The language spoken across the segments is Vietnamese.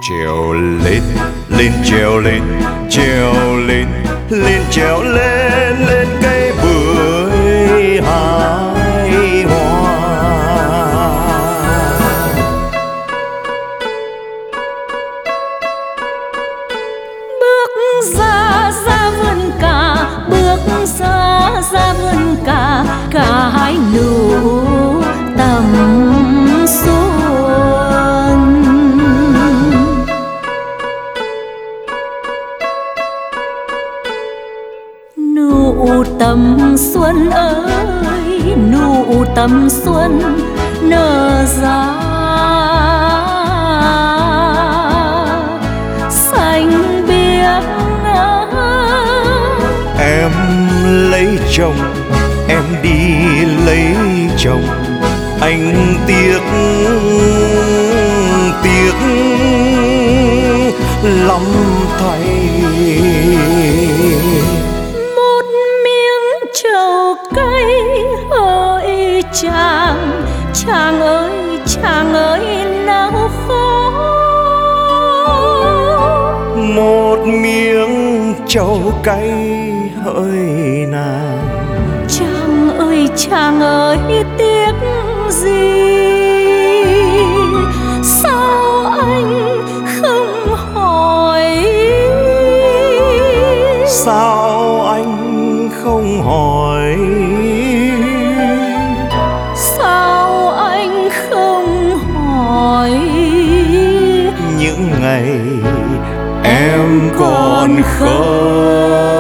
Trèo lên, lên trèo lên, trèo lên, lên trèo lên, lên cây bưởi hái hoa. Bước ra ra vườn cà, bước ra ra vườn cà, cà hái nụ tầm xuân. Nụ tầm xuân ơi, nụ tầm xuân nở ra xanh biếc ngát. Em lấy chồng, em đi lấy chồng, anh tiếc tiếc lắm thay. Một miếng trầu cay hỡi chàng, chàng ơi nào khó. Một miếng trầu cay hỡi nàng, chàng ơi tiếc gì. Sao anh không hỏi, sao anh không hỏi, sao anh không hỏi. Những ngày em còn khóc.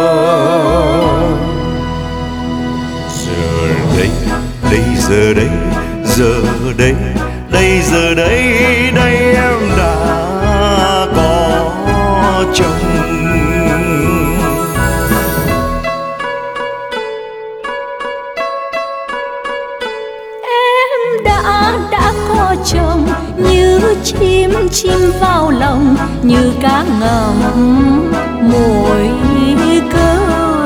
Giờ đây, giờ đây, đây giờ đây, đây em đã có chồng. Em đã có chồng, như chim vào lòng, như cá ngầm mồi câu.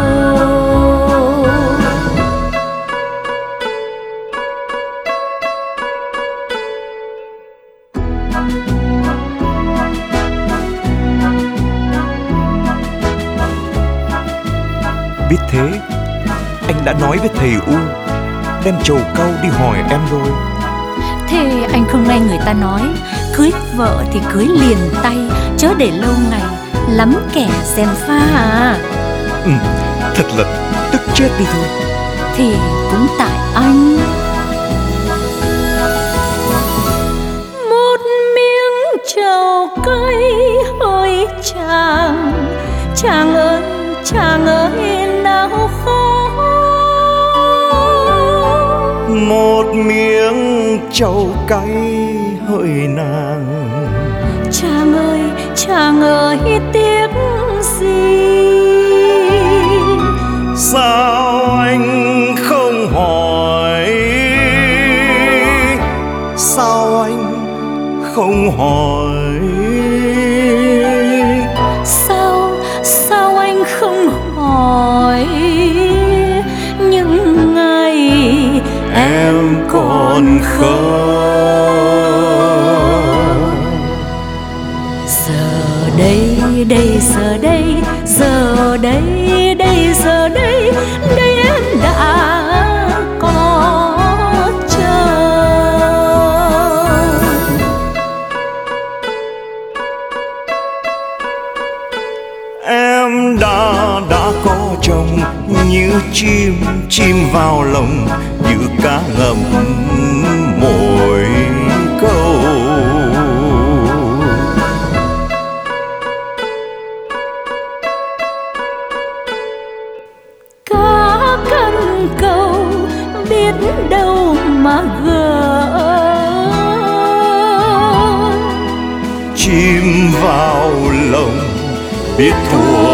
Biết thế, anh đã nói với thầy U đem trầu cau đi hỏi em rồi. Thế anh không nghe người ta nói, cưới vợ thì cưới liền tay, chớ để lâu ngày lắm kẻ gièm pha à. Thật là tức chết đi thôi. Thì cũng tại anh. Một miếng trầu cay hỡi chàng ơi nào khó. Một miếng trầu cay hỡi nàng, chàng ơi tiếc gì. Sao anh không hỏi, sao anh không hỏi, sao anh không hỏi. Những ngày em còn khóc. Giờ đây, giờ đây, giờ đây, giờ đây, đây em đã có chồng. Em đã có chồng, như chim vào lồng, như cá ngầm mồi câu. Cá cần câu biết đâu mà gỡ, Chim vào lồng biết thua